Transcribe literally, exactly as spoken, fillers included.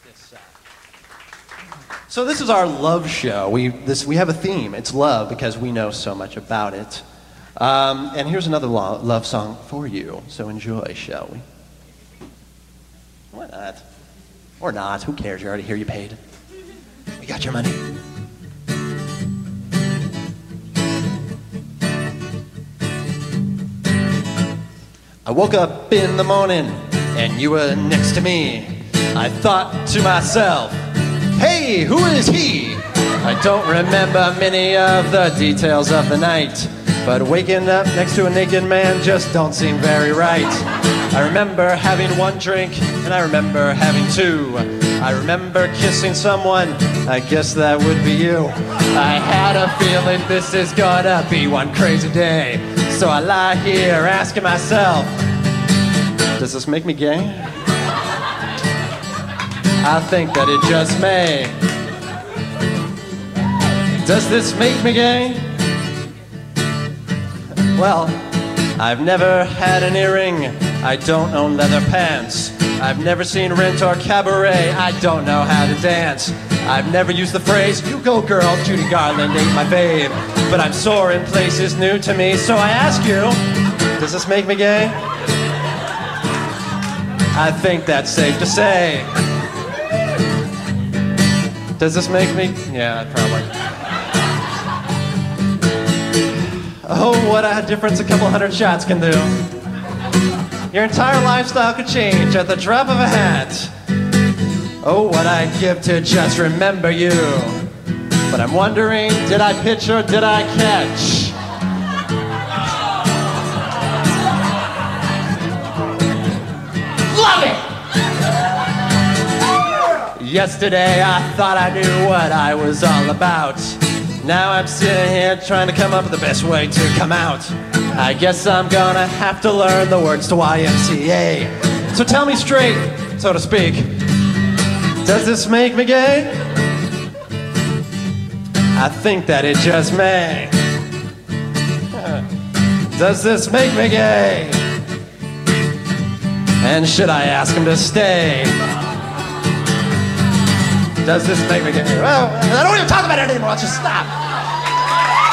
this. Uh... So this is our love show. We this we have a theme. It's love because we know so much about it. Um, and here's another lo- love song for you. So enjoy, shall we? Why not? Or not? Who cares? You're already here. You paid. We got your money. I woke up in the morning and you were next to me. I thought to myself, hey, who is he? I don't remember many of the details of the night, but waking up next to a naked man just don't seem very right. I remember having one drink and I remember having two. I remember kissing someone, I guess that would be you. I had a feeling this is gonna be one crazy day. So I lie here asking myself, does this make me gay? I think that it just may. Does this make me gay? Well, I've never had an earring. I don't own leather pants. I've never seen Rent or Cabaret. I don't know how to dance. I've never used the phrase, you go girl, Judy Garland ain't my babe. But I'm sore in places new to me, so I ask you, does this make me gay? I think that's safe to say. Does this make me? Yeah, probably. Oh, what a difference a couple hundred shots can do. Your entire lifestyle could change at the drop of a hat. Oh, what I'd give to just remember you. But I'm wondering, did I pitch or did I catch? Love it! Yesterday I thought I knew what I was all about. Now I'm sitting here trying to come up with the best way to come out. I guess I'm gonna have to learn the words to Y M C A. So tell me straight, so to speak, does this make me gay? I think that it just may. Does this make me gay? And should I ask him to stay? Does this make me gay? Well, I don't even talk about it anymore. Let's just stop.